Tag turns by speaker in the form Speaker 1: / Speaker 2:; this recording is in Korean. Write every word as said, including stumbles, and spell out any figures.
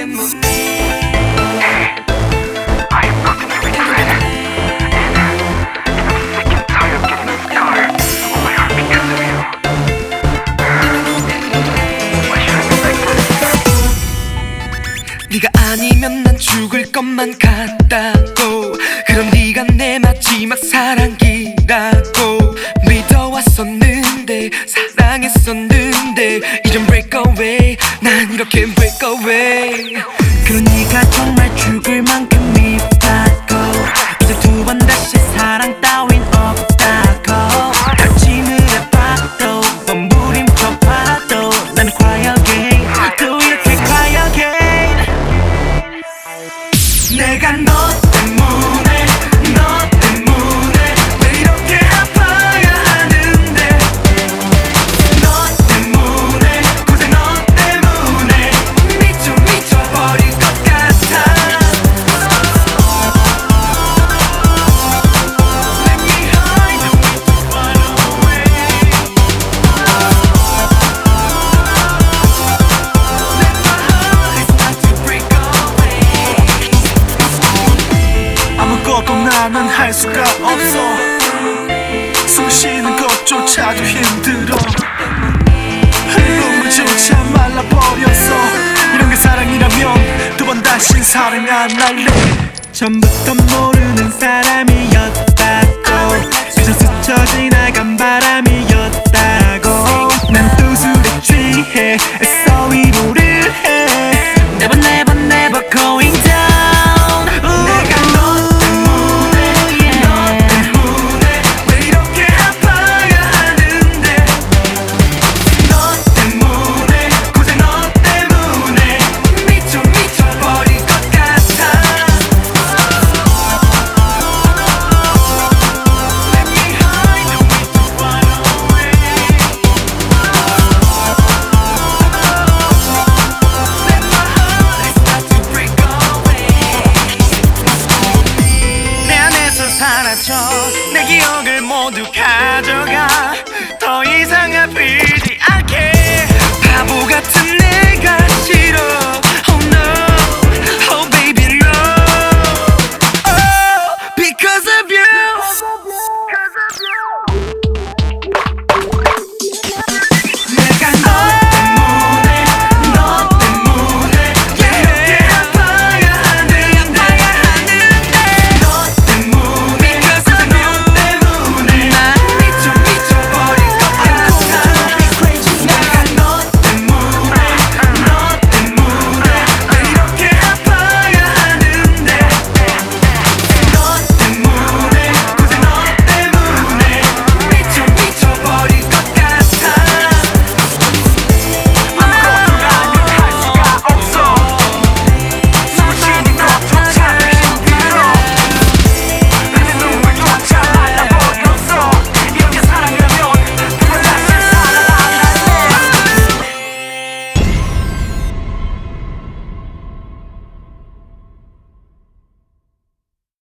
Speaker 1: 네가 아니면 난 죽을 것만 같다고. 그럼 네가 내 마지막 사랑이라고 믿어왔었는데 사랑했었는데 이젠 break away. 난 이렇게 break away.
Speaker 2: 그러니까 정말 죽을 만큼 밉다고. 이제 두 번 다시 사랑 따윈 없다고. 다짐을 해봐도 몸부림쳐봐도 나는 cry again. 또 이렇게 cry again.
Speaker 1: 내가 너 때문에 너 때문에 왜 이렇게 아파야 하는데. 너 때문에 고작 너 때문에 미쳐 미쳐버릴 것 같아. Let me hide the way to run away. Let my heart start to break away.
Speaker 3: 아무것도 나는 할 수가 없어. 숨 쉬는 것조차도 힘들어. 눈물조차 말라버렸어. 이런 게 사랑이라면 두 번 다신 사랑 안 할래.
Speaker 2: 처음부터 모르는 사람이었다고. 그저 스쳐 지나간 바람이었다고.
Speaker 3: 난 또 술에 취해